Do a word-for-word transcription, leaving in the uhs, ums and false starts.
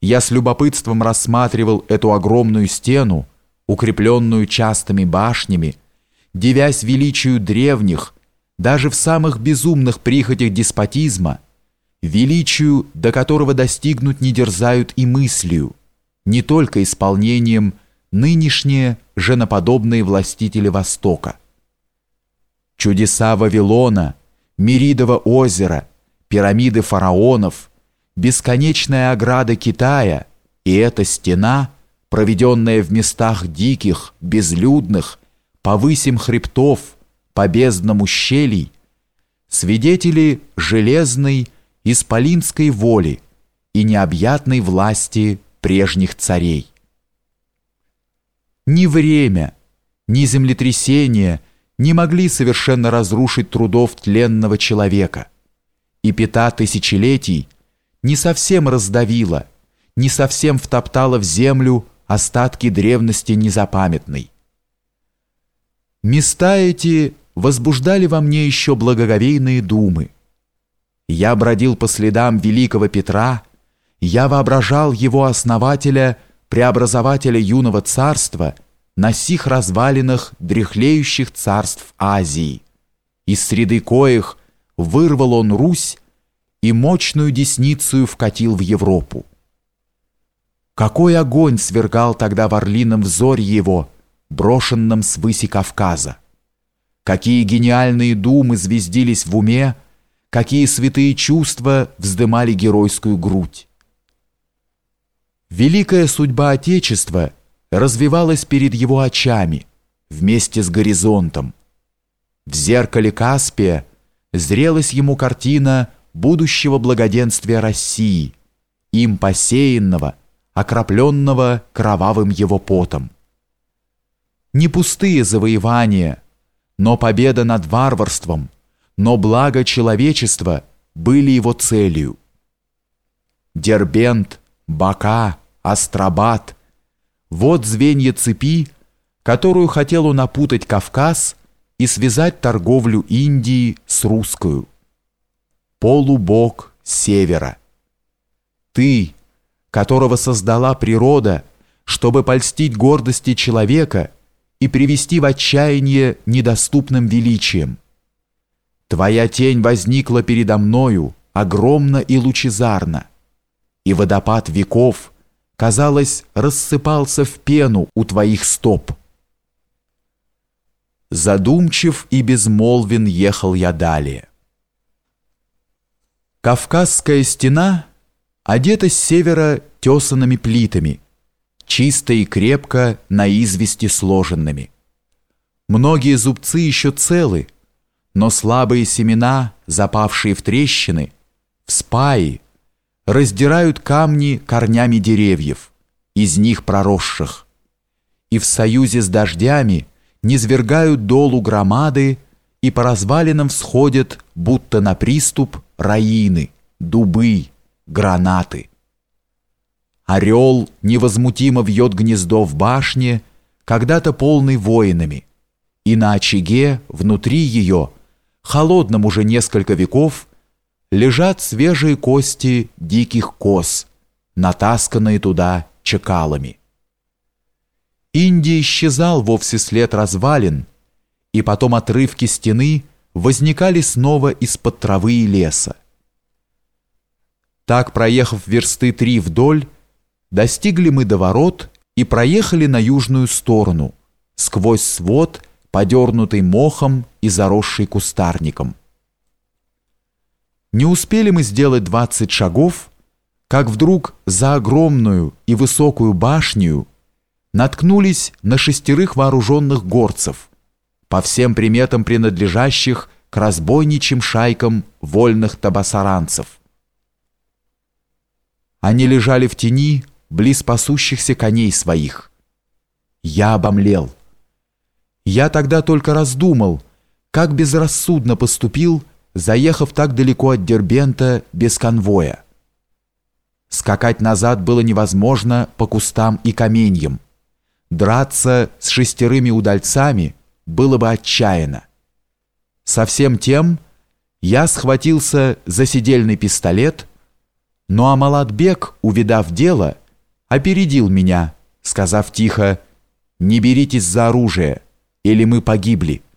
Я с любопытством рассматривал эту огромную стену, укрепленную частыми башнями, дивясь величию древних, даже в самых безумных прихотях деспотизма, величию, до которого достигнуть не дерзают и мыслью, не только исполнением нынешние женоподобные властители Востока. Чудеса Вавилона, Миридово озеро, пирамиды фараонов, бесконечная ограда Китая и эта стена, проведенная в местах диких, безлюдных, по высям хребтов, по безднам ущелий, свидетели железной исполинской воли и необъятной власти прежних царей. Ни время, ни землетрясение не могли совершенно разрушить трудов тленного человека, и пята тысячелетий не совсем раздавила, не совсем втоптала в землю остатки древности незапамятной. Места эти возбуждали во мне еще благоговейные думы. Я бродил по следам великого Петра, я воображал его основателя, преобразователя юного царства на сих развалинах дряхлеющих царств Азии, из среды коих вырвал он Русь и мощную десницу вкатил в Европу. Какой огонь свергал тогда в орлином взоре его, брошенном с выси Кавказа! Какие гениальные думы звездились в уме, какие святые чувства вздымали геройскую грудь! Великая судьба Отечества развивалась перед его очами, вместе с горизонтом. В зеркале Каспия зрелась ему картина будущего благоденствия России, им посеянного, окропленного кровавым его потом. Не пустые завоевания, но победа над варварством, но благо человечества были его целью. Дербент, Бака, Астрабад — вот звенья цепи, которую хотел он опутать Кавказ и связать торговлю Индии с русскую. Полубог севера. Ты, которого создала природа, чтобы польстить гордости человека и привести в отчаяние недоступным величием. Твоя тень возникла передо мною огромно и лучезарно, и водопад веков, казалось, рассыпался в пену у твоих стоп. Задумчив и безмолвен ехал я далее. Кавказская стена одета с севера тесанными плитами, чисто и крепко на извести сложенными. Многие зубцы еще целы, но слабые семена, запавшие в трещины, в спаи, раздирают камни корнями деревьев, из них проросших, и в союзе с дождями низвергают долу громады, и по развалинам всходят, будто на приступ, раины, дубы, гранаты. Орел невозмутимо вьет гнездо в башне, когда-то полной воинами, и на очаге, внутри ее, холодном уже несколько веков, лежат свежие кости диких коз, натасканные туда чакалами. Индия исчезал вовсе след развалин, и потом отрывки стены возникали снова из-под травы и леса. Так, проехав версты три вдоль, достигли мы до ворот и проехали на южную сторону, сквозь свод, подернутый мохом и заросший кустарником. Не успели мы сделать двадцать шагов, как вдруг за огромную и высокую башню наткнулись на шестерых вооруженных горцев, по всем приметам принадлежащих к разбойничьим шайкам вольных табасаранцев. Они лежали в тени близ пасущихся коней своих. Я обомлел. Я тогда только раздумал, как безрассудно поступил, заехав так далеко от Дербента без конвоя. Скакать назад было невозможно по кустам и каменьям. Драться с шестерыми удальцами было бы отчаянно. Со всем тем я схватился за седельный пистолет, но Амалатбек, увидав дело, опередил меня, сказав тихо: «Не беритесь за оружие, или мы погибли».